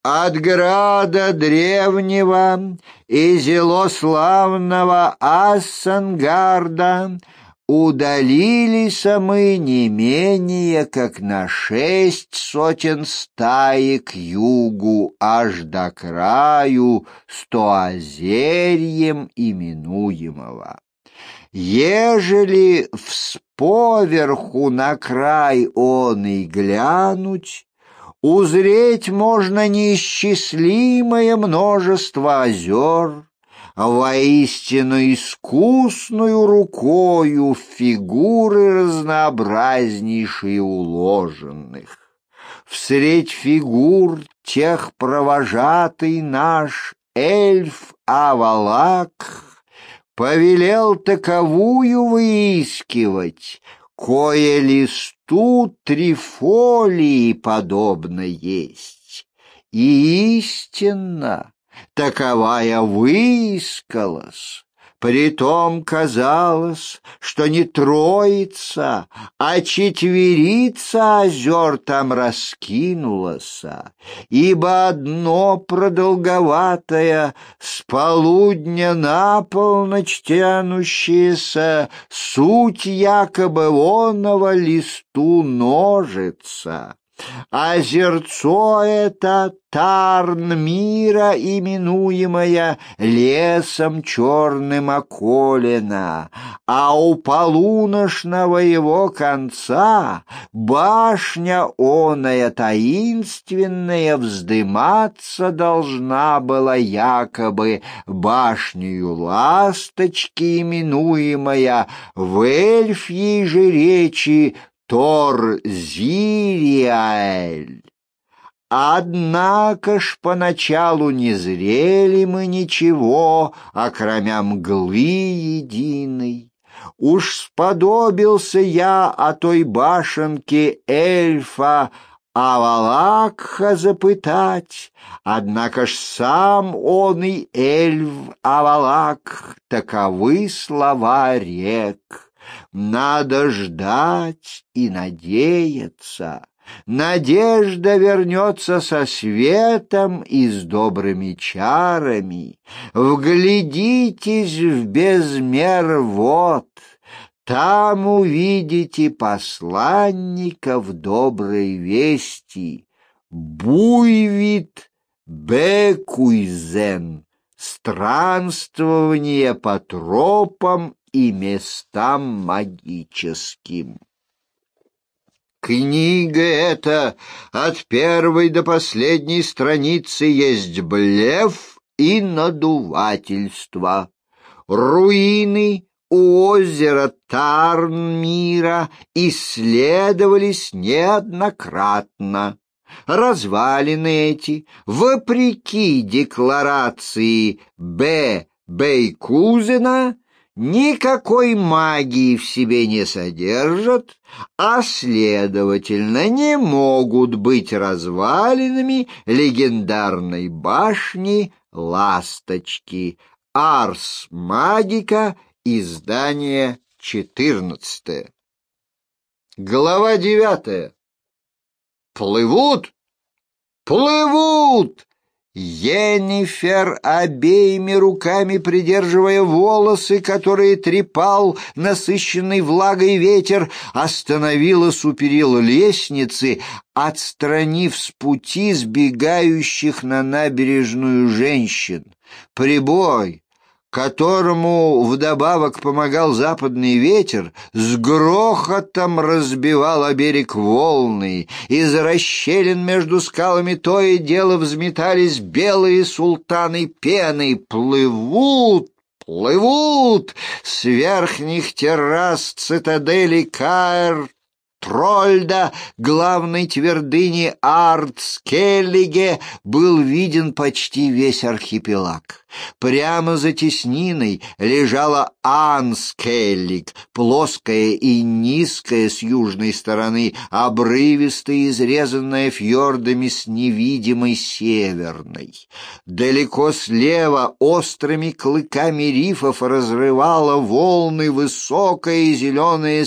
От града древнего и зелославного Ассангарда удалились мы не менее, как на 6 сотен стаи к югу, аж до краю Стоозерьем именуемого. Ежели всповерху на край он и глянуть, узреть можно неисчислимое множество озер, воистину искусную рукою фигуры разнообразнейшие уложенных. Всредь фигур тех провожатый наш эльф Авалак повелел таковую выискивать, кое листу трифолии подобно есть. И истинно таковая выискалась. Притом казалось, что не троица, а четверица озер там раскинулась, ибо одно продолговатое, с полудня на полночь тянущееся, суть якобы оного листу ножица. Озерцо это Тарн мира, именуемое лесом черным околено, а у полуношного его конца башня оная таинственная вздыматься должна была якобы башнею ласточки, именуемая в эльфьей же речи Тор-Зириэль. Однако ж поначалу не зрели мы ничего, окромя мглы единой. Уж сподобился я о той башенке эльфа Авалакха запытать, однако ж сам он и эльф Авалак таковы слова рек. Надо ждать и надеяться. Надежда вернется со светом и с добрыми чарами. Вглядитесь в безмер вод, там увидите посланников доброй вести. Буйвит Бекуйзен, странствование по тропам и местам магическим. Книга эта от первой до последней страницы есть блеф и надувательство. Руины у озера Тарн-мира исследовались неоднократно. Развалины эти, вопреки декларации Б. Бейкузена, никакой магии в себе не содержат, а, следовательно, не могут быть развалинами легендарной башни Ласточки. Арс Магика, издание 14. Глава 9. Плывут! Плывут! Йеннифер, обеими руками придерживая волосы, которые трепал насыщенный влагой ветер, остановилась у перил лестницы, отстранив с пути сбегающих на набережную женщин. Прибой, которому вдобавок помогал западный ветер, с грохотом разбивал о берег волны. Из расщелин между скалами то и дело взметались белые султаны пены. Плывут, плывут с верхних террас цитадели Каэр Трольда, главной твердыни Ардскеллиге, был виден почти весь архипелаг. Прямо за тесниной лежала Анскеллиг, плоская и низкая с южной стороны, обрывистая, изрезанная фьордами с невидимой северной. Далеко слева острыми клыками рифов разрывала волны высокая зеленая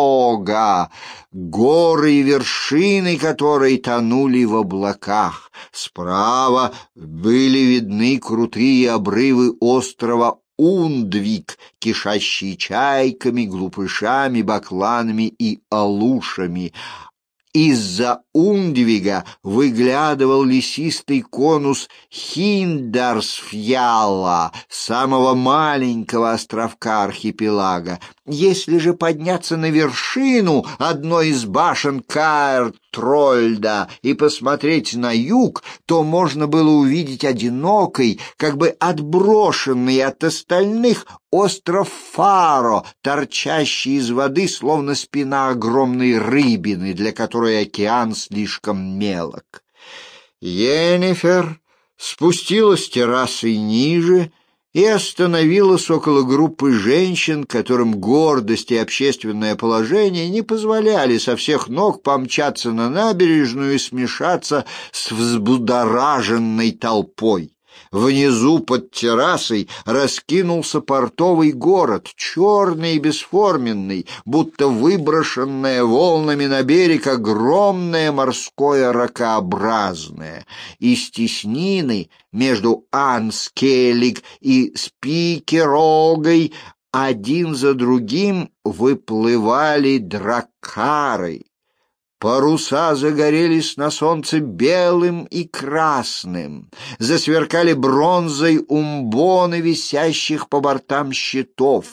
Спикерога, горы и вершины которой тонули в облаках. Справа были видны крутые обрывы острова Ундвик, кишащие чайками, глупышами, бакланами и алушами. Из-за Ундвига выглядывал лесистый конус Хиндарсфьяла, самого маленького островка архипелага. Если же подняться на вершину одной из башен Каэр-Трольда и посмотреть на юг, то можно было увидеть одинокий, как бы отброшенный от остальных, остров Фаро, торчащий из воды, словно спина огромной рыбины, для которой океан слишком мелок. Йеннифер спустилась с террасы ниже и остановилась около группы женщин, которым гордость и общественное положение не позволяли со всех ног помчаться на набережную и смешаться с взбудораженной толпой. Внизу под террасой раскинулся портовый город, черный и бесформенный, будто выброшенное волнами на берег огромное морское ракообразное. Из теснины между Анскелиг и Спикерогой один за другим выплывали драккары. Паруса загорелись на солнце белым и красным, засверкали бронзой умбоны висящих по бортам щитов.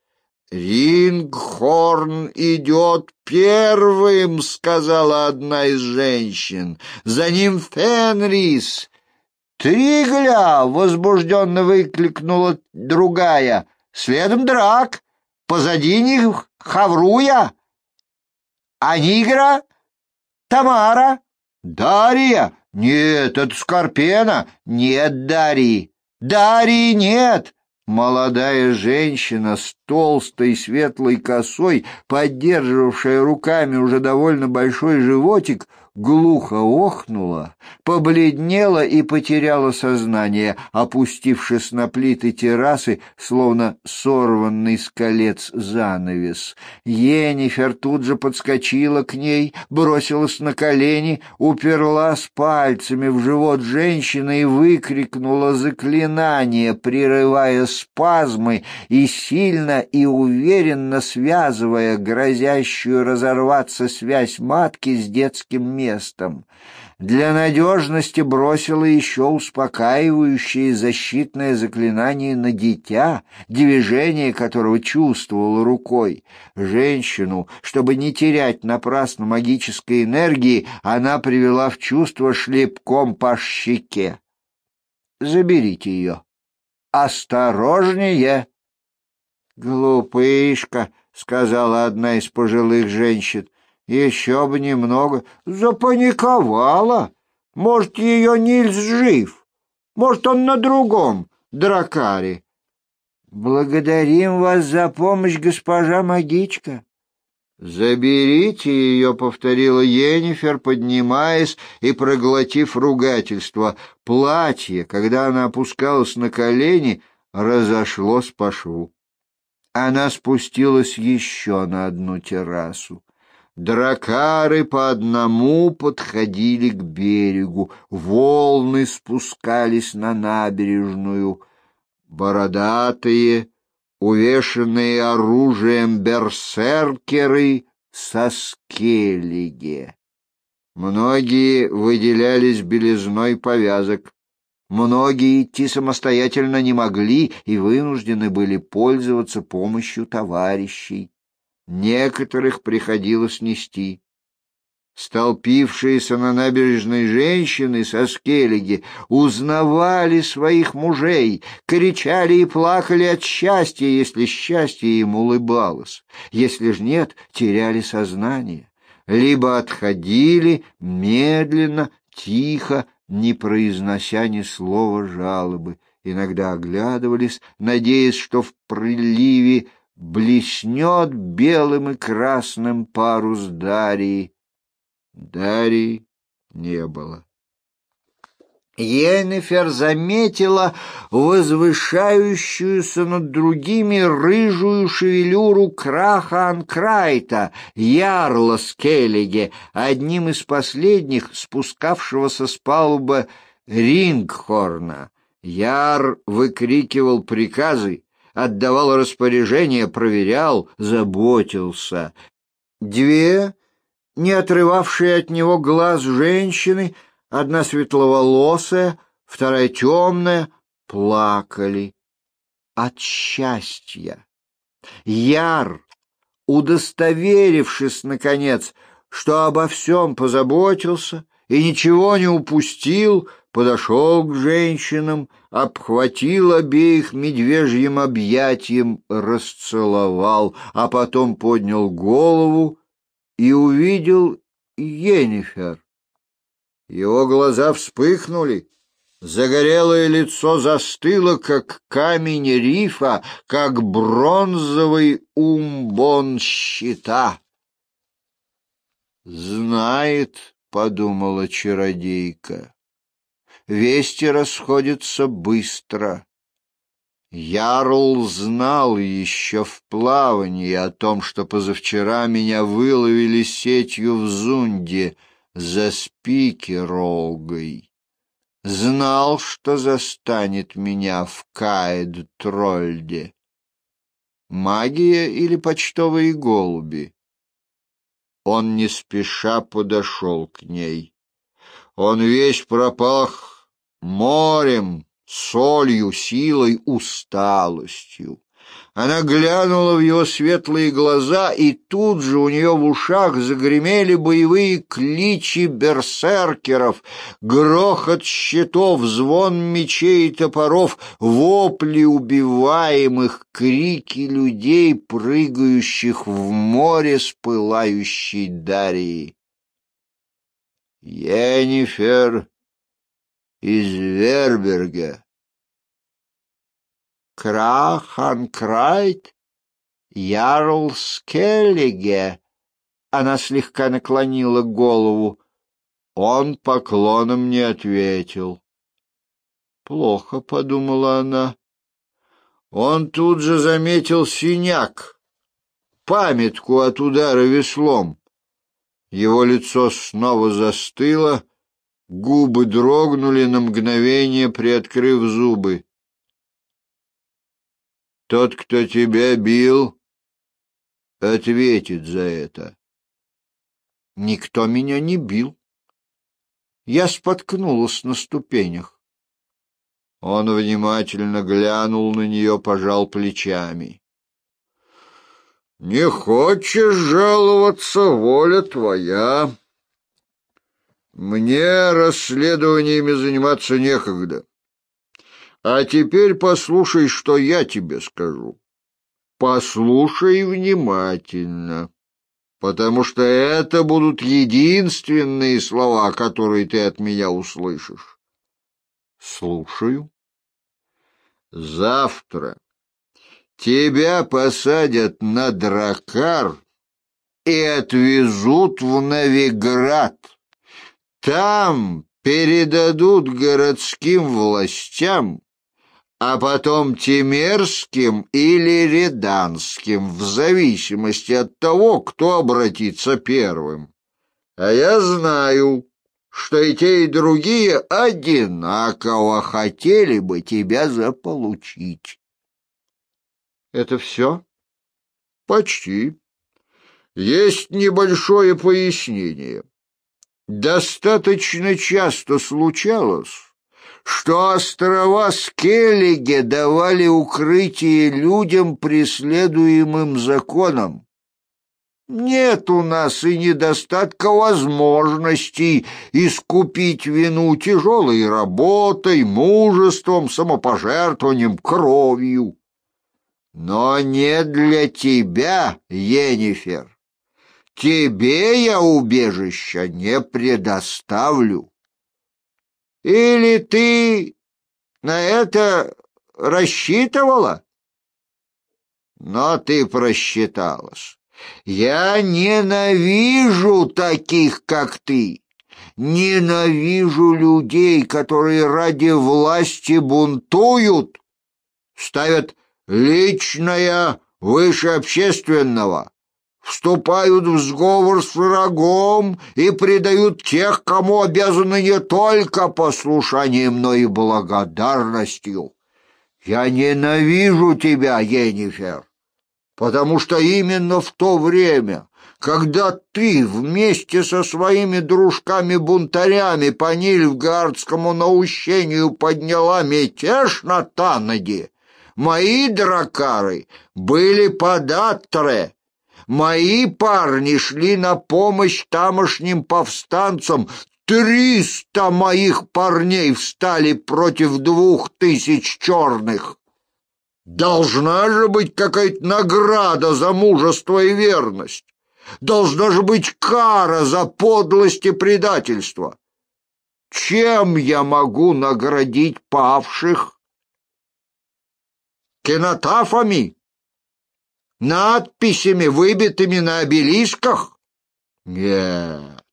«Рингхорн идет первым», — сказала одна из женщин, — «за ним Фенрис». «Тригля!» — возбужденно выкликнула другая. «Следом Драк, позади них Хавруя, а Нигра? Тамара? Дарья? Нет, это Скорпена. Нет Дарьи. Дарьи нет. Молодая женщина с толстой светлой косой, поддерживавшая руками уже довольно большой животик, глухо охнула, побледнела и потеряла сознание, опустившись на плиты террасы, словно сорванный с колец занавес. Йеннифер тут же подскочила к ней, бросилась на колени, уперлась пальцами в живот женщины и выкрикнула заклинание, прерывая спазмы и сильно и уверенно связывая грозящую разорваться связь матки с детским местом. Для надежности бросила еще успокаивающее защитное заклинание на дитя, движение которого чувствовала рукой. Женщину, чтобы не терять напрасно магической энергии, она привела в чувство шлепком по щеке. «Заберите ее. Осторожнее!» «Глупышка», — сказала одна из пожилых женщин. «Еще бы немного». «Запаниковала. Может, ее Нильс жив. Может, он на другом дракаре». «Благодарим вас за помощь, госпожа магичка». «Заберите ее», — повторила Йеннифер, поднимаясь и проглотив ругательство. Платье, когда она опускалась на колени, разошлось по шву. Она спустилась еще на одну террасу. Дракары по одному подходили к берегу, волны спускались на набережную. Бородатые, увешанные оружием берсеркеры со скеллиги. Многие выделялись белизной повязок. Многие идти самостоятельно не могли и вынуждены были пользоваться помощью товарищей. Некоторых приходилось нести. Столпившиеся на набережной женщины со скеллиги узнавали своих мужей, кричали и плакали от счастья, если счастье им улыбалось. Если ж нет, теряли сознание. Либо отходили медленно, тихо, не произнося ни слова жалобы. Иногда оглядывались, надеясь, что в приливе блеснет белым и красным парус Дарьи. Дарьи не было. Йеннифер заметила возвышающуюся над другими рыжую шевелюру Краха Анкрайта, ярла Скеллиге, одним из последних спускавшегося с палубы Рингхорна. Яр выкрикивал приказы, отдавал распоряжения, проверял, заботился. Две, не отрывавшие от него глаз женщины, одна светловолосая, вторая темная, плакали от счастья. Яр, удостоверившись, наконец, что обо всем позаботился и ничего не упустил, подошел к женщинам, обхватил обеих медвежьим объятием, расцеловал, а потом поднял голову и увидел Йеннифер. Его глаза вспыхнули, загорелое лицо застыло, как камень рифа, как бронзовый умбон щита. «Знает», — подумала чародейка, — «вести расходятся быстро». Ярл знал еще в плавании о том, что позавчера меня выловили сетью в Зунде за Спикеролгой. Знал, что застанет меня в Каэд-Трольде. Магия или почтовые голуби? Он не спеша подошел к ней. Он весь пропах морем, солью, силой, усталостью. Она глянула в его светлые глаза, и тут же у нее в ушах загремели боевые кличи берсеркеров, грохот щитов, звон мечей и топоров, вопли убиваемых, крики людей, прыгающих в море с пылающей Дарьей. Йеннифер из Верберга. Крах Анкрайт, ярл Скеллиге. Она слегка наклонила голову. Он поклоном не ответил. Плохо, подумала она. Он тут же заметил синяк, памятку от удара веслом. Его лицо снова застыло, губы дрогнули на мгновение, приоткрыв зубы. Тот, кто тебя бил, ответит за это. Никто меня не бил. Я споткнулась на ступенях. Он внимательно глянул на нее, пожал плечами. Не хочешь жаловаться, воля твоя. Мне расследованиями заниматься некогда. А теперь послушай, что я тебе скажу. Послушай внимательно, потому что это будут единственные слова, которые ты от меня услышишь. Слушаю. Завтра тебя посадят на дракар и отвезут в Новиград. Там передадут городским властям, а потом темерским или реданским, в зависимости от того, кто обратится первым. А я знаю, что и те, и другие одинаково хотели бы тебя заполучить. Это все? Почти. Есть небольшое пояснение. Достаточно часто случалось, что острова Скеллиге давали укрытие людям, преследуемым законом. Нет у нас и недостатка возможностей искупить вину тяжелой работой, мужеством, самопожертвованием, кровью. Но не для тебя, Йеннифер. Тебе я убежища не предоставлю. Или ты на это рассчитывала? Но ты просчиталась. Я ненавижу таких, как ты. Ненавижу людей, которые ради власти бунтуют, ставят личное выше общественного, вступают в сговор с врагом и предают тех, кому обязаны не только послушанием, но и благодарностью. Я ненавижу тебя, Йеннифер, потому что именно в то время, когда ты вместе со своими дружками-бунтарями по Нильфгаардскому наущению подняла мятеж на Таннеде, мои дракары были под Аттре, мои парни шли на помощь тамошним повстанцам. 300 моих парней встали против 2000 черных. Должна же быть какая-то награда за мужество и верность. Должна же быть кара за подлость и предательство. Чем я могу наградить павших? Кинотафами? Надписями, выбитыми на обелисках? Нет.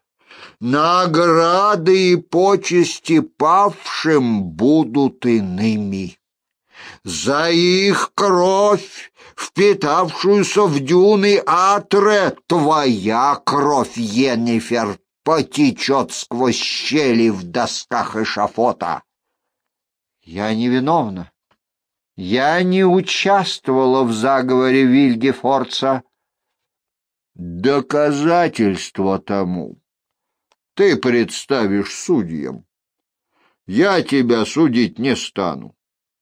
Награды и почести павшим будут иными. За их кровь, впитавшуюся в дюны Аттре, твоя кровь, Йеннифер, потечет сквозь щели в досках эшафота. Я невиновна. Я не участвовала в заговоре Вильгефорца. Доказательство тому ты представишь судьям. Я тебя судить не стану.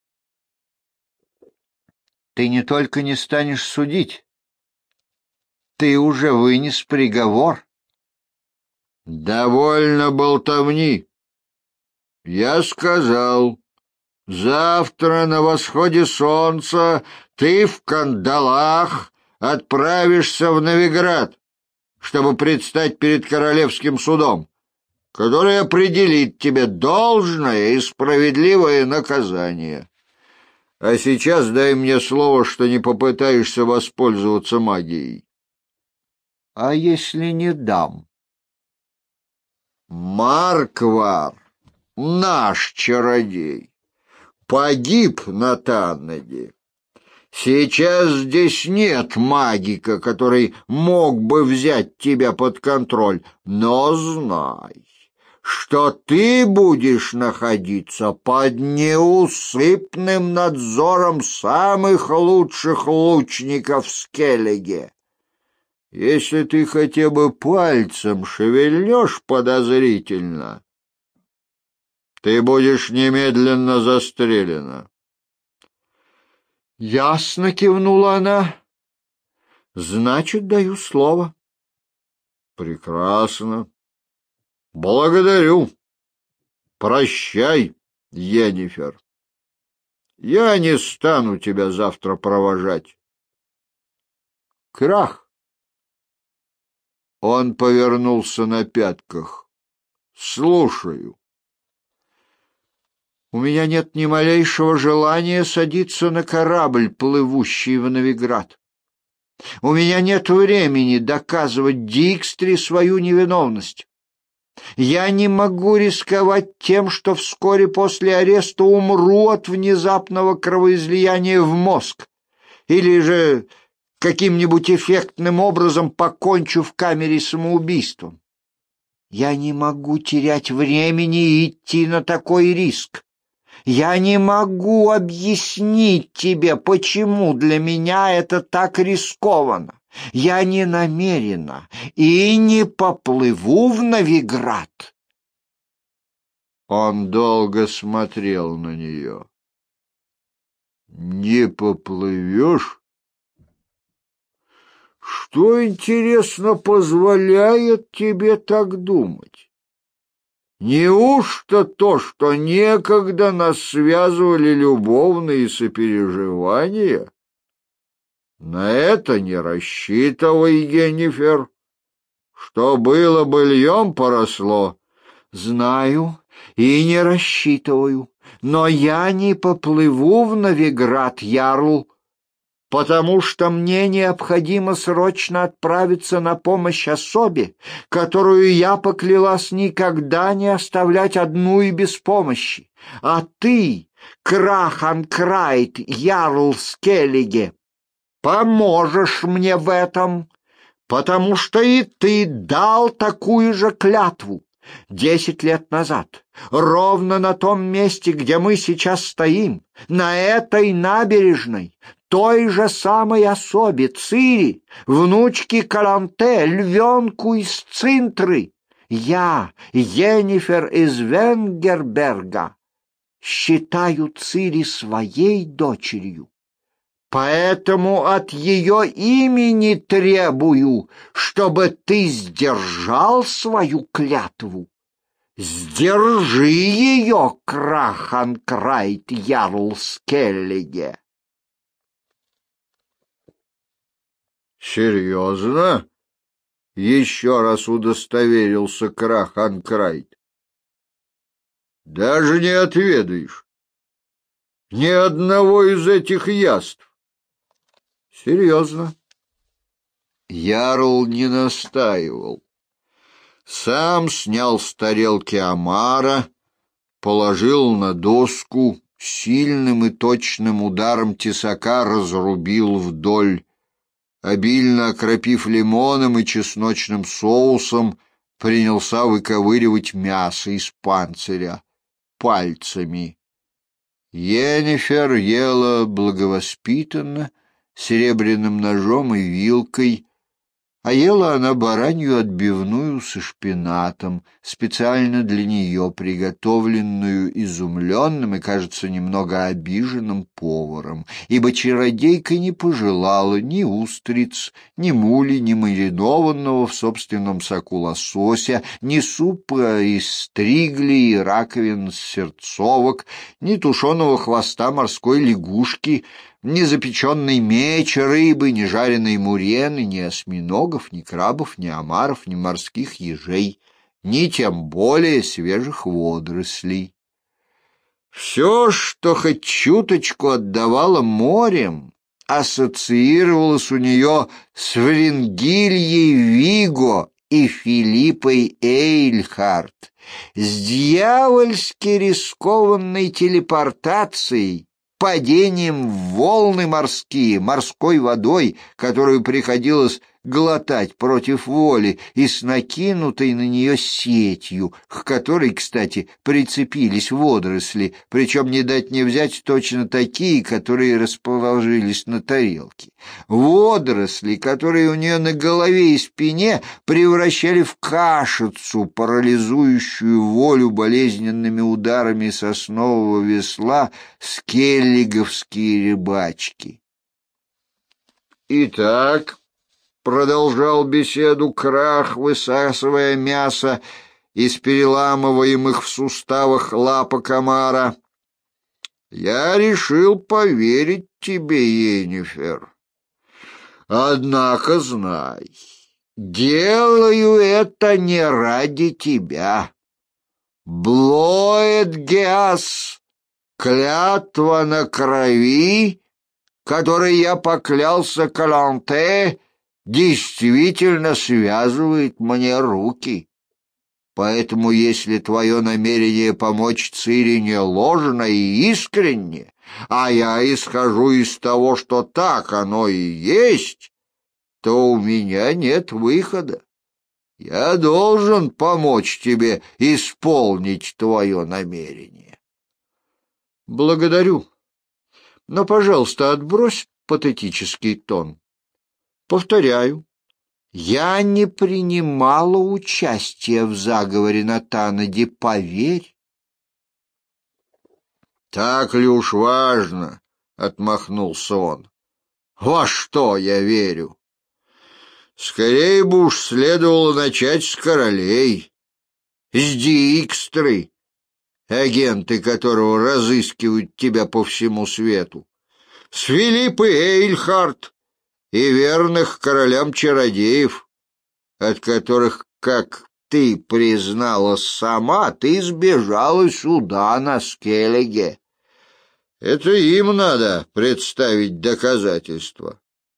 Ты не только не станешь судить, ты уже вынес приговор. Довольно болтовни. Я сказал, завтра на восходе солнца ты в кандалах отправишься в Новиград, чтобы предстать перед королевским судом, который определит тебе должное и справедливое наказание. А сейчас дай мне слово, что не попытаешься воспользоваться магией. А если не дам? Марквар, наш чародей, погиб на Таннеде. Сейчас здесь нет магика, который мог бы взять тебя под контроль, но знай, что ты будешь находиться под неусыпным надзором самых лучших лучников в Скеллиге. Если ты хотя бы пальцем шевельнешь подозрительно, ты будешь немедленно застрелена. Ясно, кивнула она. Значит, даю слово. Прекрасно. Благодарю. Прощай, Йеннифер. Я не стану тебя завтра провожать. Крах. Он повернулся на пятках. Слушаю. У меня нет ни малейшего желания садиться на корабль, плывущий в Новиград. У меня нет времени доказывать Дикстре свою невиновность. Я не могу рисковать тем, что вскоре после ареста умру от внезапного кровоизлияния в мозг, или же каким-нибудь эффектным образом покончу в камере самоубийством. Я не могу терять времени и идти на такой риск. Я не могу объяснить тебе, почему для меня это так рискованно. Я не намерена и не поплыву в Новиград. Он долго смотрел на нее. Не поплывешь? Что, интересно, позволяет тебе так думать? Неужто то, что некогда нас связывали любовные сопереживания? На это не рассчитывай, Йеннифер. Что было быльем, поросло. Знаю и не рассчитываю, но я не поплыву в Новиград, ярл. потому что мне необходимо срочно отправиться на помощь особе, которую я поклялась никогда не оставлять одну и без помощи. А ты, Краханкрайт Ярл Скеллиге, поможешь мне в этом, потому что и ты дал такую же клятву 10 лет назад, ровно на том месте, где мы сейчас стоим, на этой набережной, той же самой особе Цири, внучке Каланте, львенку из Цинтры. Я, Йеннифер из Венгерберга, считаю Цири своей дочерью. Поэтому от ее имени требую, чтобы ты сдержал свою клятву. Сдержи ее, Краханкрайт Ярл Скеллиге. Серьезно? Еще раз удостоверился Краханкрайт. Даже не отведаешь ни одного из этих яств. Серьезно. Ярл не настаивал. Сам снял с тарелки омара, положил на доску, сильным и точным ударом тесака разрубил вдоль, обильно окропив лимоном и чесночным соусом, принялся выковыривать мясо из панциря пальцами. Йеннифер ела благовоспитанно, серебряным ножом и вилкой, а ела она баранью отбивную со шпинатом, специально для нее приготовленную изумленным и, кажется, немного обиженным поваром, ибо чародейка не пожелала ни устриц, ни мули, ни маринованного в собственном соку лосося, ни супа из стригли и раковин сердцовок, ни тушеного хвоста морской лягушки, ни запеченной меч рыбы, ни жареной мурены, ни осьминогов, ни крабов, ни омаров, ни морских ежей, ни тем более свежих водорослей. Все, что хоть чуточку отдавало морем, ассоциировалось у нее с Врингильей Виго и Филиппой Эйльхарт, с дьявольски рискованной телепортацией, падением в волны морские, морской водой, которую приходилось глотать против воли, и с накинутой на нее сетью, к которой, кстати, прицепились водоросли, причем не дать не взять точно такие, которые расположились на тарелке. Водоросли, которые у нее на голове и спине превращали в кашицу, парализующую волю болезненными ударами соснового весла скеллиговские рыбачки. Итак, продолжал беседу Крах, высасывая мясо из переламываемых в суставах лапок омара, я решил поверить тебе, Йеннифер. Однако знай, делаю это не ради тебя. Блоэдгиас, клятва на крови, которой я поклялся Каланте, действительно связывает мне руки. Поэтому, если твое намерение помочь Цири не ложно и искренне, а я исхожу из того, что так оно и есть, то у меня нет выхода. Я должен помочь тебе исполнить твое намерение. Благодарю, но, пожалуйста, отбрось патетический тон. Повторяю, я не принимала участия в заговоре на Танаде, поверь. Так ли уж важно, — отмахнулся он. Во что я верю? Скорее бы уж следовало начать с королей, с Диикстры, агенты которого разыскивают тебя по всему свету, с Филиппой Эйльхарт и верных королям чародеев, от которых, как ты призналась сама, ты сбежала сюда, на Скеллиге. Это им надо представить доказательства.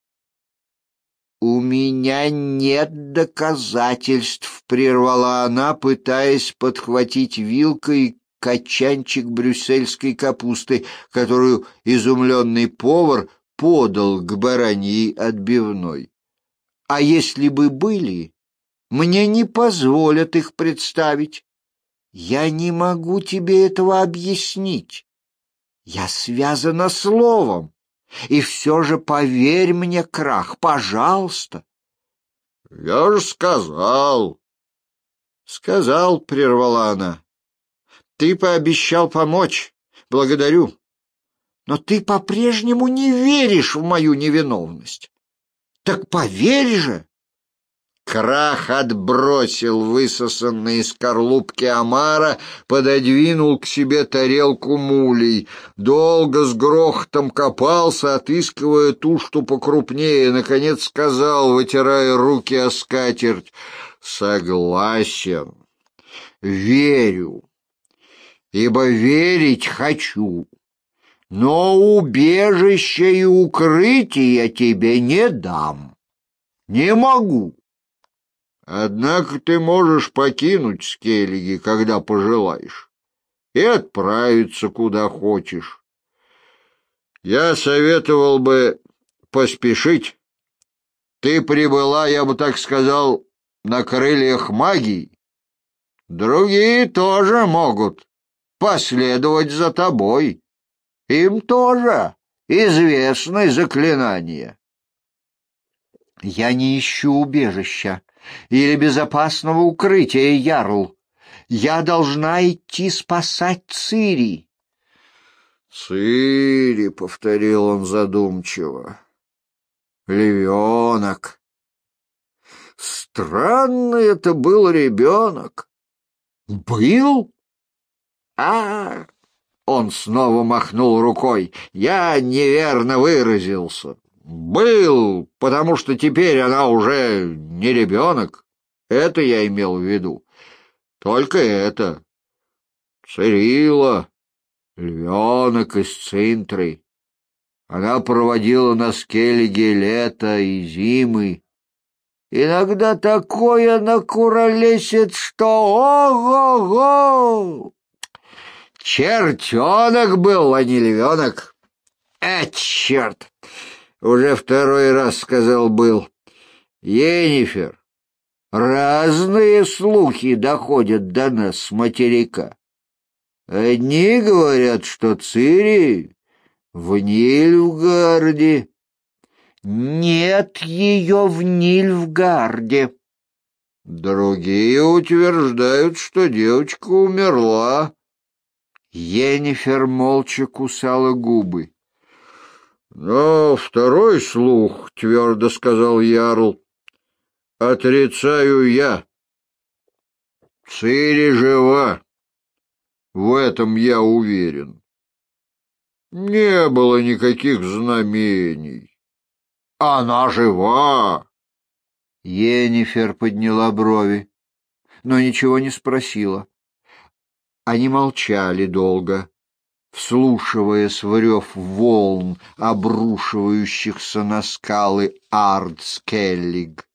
«У меня нет доказательств», — прервала она, пытаясь подхватить вилкой качанчик брюссельской капусты, которую изумленный повар подал к бараньей отбивной. «А если бы были, мне не позволят их представить. Я не могу тебе этого объяснить. Я связана словом. И все же поверь мне, Крах, пожалуйста». «Я же сказал». «Сказал», — прервала она. «Ты пообещал помочь. Благодарю. Но ты по-прежнему не веришь в мою невиновность. Так поверь же». Крах отбросил высосанные из скорлупки омара, пододвинул к себе тарелку мулей. Долго с грохотом копался, отыскивая ту, что покрупнее. Наконец сказал, вытирая руки о скатерть: «Согласен, верю, ибо верить хочу, но убежища и укрытия тебе не дам. Не могу. Однако ты можешь покинуть Скеллиги, когда пожелаешь, и отправиться куда хочешь. Я советовал бы поспешить. Ты прибыла, я бы так сказал, на крыльях магии. Другие тоже могут последовать за тобой. Им тоже известны заклинания». «Я не ищу убежища или безопасного укрытия, Ярл. Я должна идти спасать Цири». «Цири», — повторил он задумчиво, — «львенок. Странный это был ребенок». «Был? А, он снова махнул рукой. «Я неверно выразился. Был, потому что теперь она уже не ребенок. Это я имел в виду. Только это. Цирилла, львенок из Цинтры. Она проводила на Скеллиге лето и зимы. Иногда такое накуролесит, что ого-го! Чертенок был, а не львенок. Черт! Уже второй раз сказал был. Йеннифер, разные слухи доходят до нас с материка. Одни говорят, что Цири в Нильфгарде. Нет ее в Нильфгарде. Другие утверждают, что девочка умерла. Йеннифер молча кусала губы. «Но второй слух, — твердо сказал Ярл, — отрицаю я. Цири жива. В этом я уверен. Не было никаких знамений. Она жива!» Йеннифер подняла брови, но ничего не спросила. Они молчали долго, вслушиваясь в рев волн, обрушивающихся на скалы Ардскеллиг.